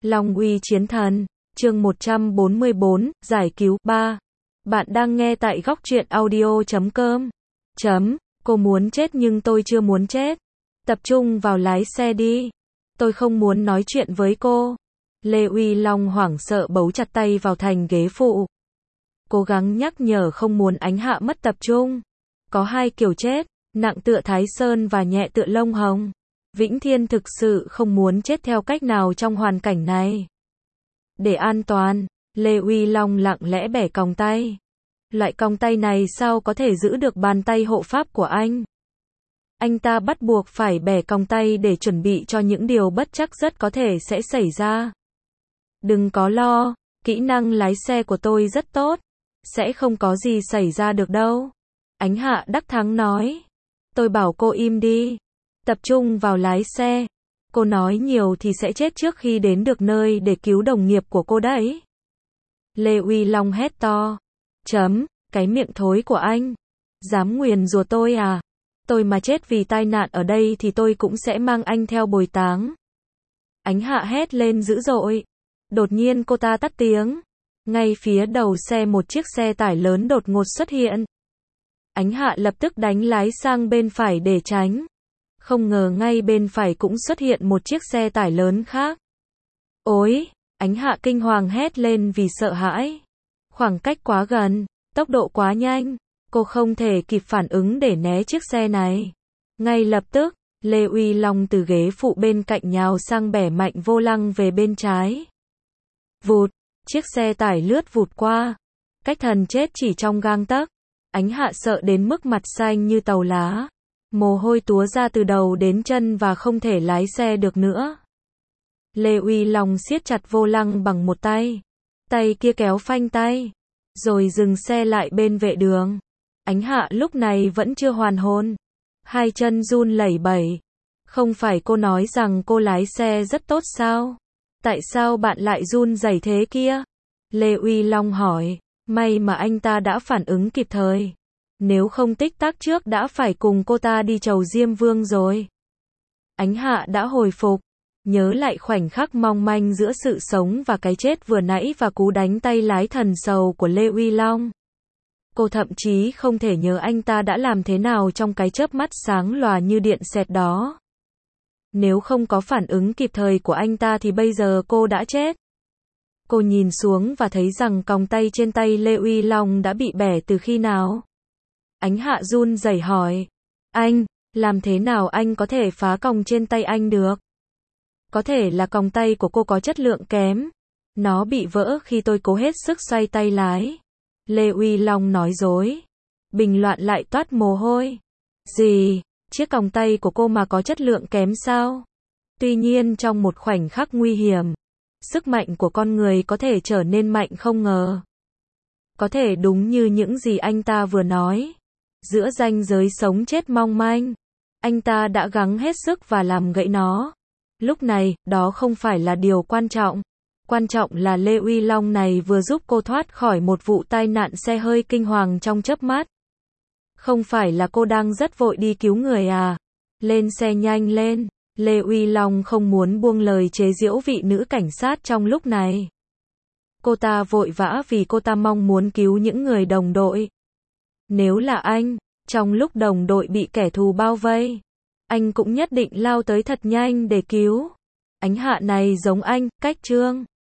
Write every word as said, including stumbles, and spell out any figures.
Long uy chiến thần, chương một trăm bốn mươi bốn, giải cứu, ba. Bạn đang nghe tại góc truyện audio chấm com. Chấm, cô muốn chết nhưng tôi chưa muốn chết. Tập trung vào lái xe đi. Tôi không muốn nói chuyện với cô. Lê Uy Long hoảng sợ bấu chặt tay vào thành ghế phụ. Cố gắng nhắc nhở không muốn Ánh Hạ mất tập trung. Có hai kiểu chết, nặng tựa Thái Sơn và nhẹ tựa Lông Hồng. Vĩnh Thiên thực sự không muốn chết theo cách nào trong hoàn cảnh này. Để an toàn, Lê Uy Long lặng lẽ bẻ còng tay. Loại còng tay này sao có thể giữ được bàn tay hộ pháp của anh? Anh ta bắt buộc phải bẻ còng tay để chuẩn bị cho những điều bất trắc rất có thể sẽ xảy ra. Đừng có lo, kỹ năng lái xe của tôi rất tốt. Sẽ không có gì xảy ra được đâu. Ánh Hạ đắc thắng nói. Tôi bảo cô im đi. Tập trung vào lái xe. Cô nói nhiều thì sẽ chết trước khi đến được nơi để cứu đồng nghiệp của cô đấy. Lê Uy Long hét to. Chấm, cái miệng thối của anh. Dám nguyền rủa tôi à? Tôi mà chết vì tai nạn ở đây thì tôi cũng sẽ mang anh theo bồi táng. Ánh Hạ hét lên dữ dội. Đột nhiên cô ta tắt tiếng. Ngay phía đầu xe một chiếc xe tải lớn đột ngột xuất hiện. Ánh Hạ lập tức đánh lái sang bên phải để tránh. Không ngờ ngay bên phải cũng xuất hiện một chiếc xe tải lớn khác. Ôi! Ánh Hạ kinh hoàng hét lên vì sợ hãi. Khoảng cách quá gần, tốc độ quá nhanh. Cô không thể kịp phản ứng để né chiếc xe này. Ngay lập tức, Lê Uy Long từ ghế phụ bên cạnh nhào sang bẻ mạnh vô lăng về bên trái. Vụt! Chiếc xe tải lướt vụt qua. Cách thần chết chỉ trong gang tấc. Ánh Hạ sợ đến mức mặt xanh như tàu lá. Mồ hôi túa ra từ đầu đến chân và không thể lái xe được nữa. Lê Uy Long siết chặt vô lăng bằng một tay. Tay kia kéo phanh tay. Rồi dừng xe lại bên vệ đường. Ánh Hạ lúc này vẫn chưa hoàn hồn. Hai chân run lẩy bẩy. Không phải cô nói rằng cô lái xe rất tốt sao? Tại sao bạn lại run rẩy thế kia? Lê Uy Long hỏi. May mà anh ta đã phản ứng kịp thời. Nếu không tích tắc trước đã phải cùng cô ta đi chầu Diêm Vương rồi. Ánh Hạ đã hồi phục. Nhớ lại khoảnh khắc mong manh giữa sự sống và cái chết vừa nãy và cú đánh tay lái thần sầu của Lê Uy Long. Cô thậm chí không thể nhớ anh ta đã làm thế nào trong cái chớp mắt sáng lòa như điện xẹt đó. Nếu không có phản ứng kịp thời của anh ta thì bây giờ cô đã chết. Cô nhìn xuống và thấy rằng còng tay trên tay Lê Uy Long đã bị bẻ từ khi nào. Ánh Hạ run rẩy hỏi. Anh, làm thế nào anh có thể phá còng trên tay anh được? Có thể là còng tay của cô có chất lượng kém. Nó bị vỡ khi tôi cố hết sức xoay tay lái. Lê Uy Long nói dối. Bình loạn lại toát mồ hôi. Gì? Chiếc còng tay của cô mà có chất lượng kém sao? Tuy nhiên trong một khoảnh khắc nguy hiểm, sức mạnh của con người có thể trở nên mạnh không ngờ. Có thể đúng như những gì anh ta vừa nói. Giữa ranh giới sống chết mong manh, anh ta đã gắng hết sức và làm gãy nó. Lúc này, đó không phải là điều quan trọng. Quan trọng là Lê Uy Long này vừa giúp cô thoát khỏi một vụ tai nạn xe hơi kinh hoàng trong chớp mắt. Không phải là cô đang rất vội đi cứu người à? Lên xe nhanh lên. Lê Uy Long không muốn buông lời chế giễu vị nữ cảnh sát trong lúc này. Cô ta vội vã vì cô ta mong muốn cứu những người đồng đội. Nếu là anh, trong lúc đồng đội bị kẻ thù bao vây, anh cũng nhất định lao tới thật nhanh để cứu. Ánh Hạ này giống anh, cách trương.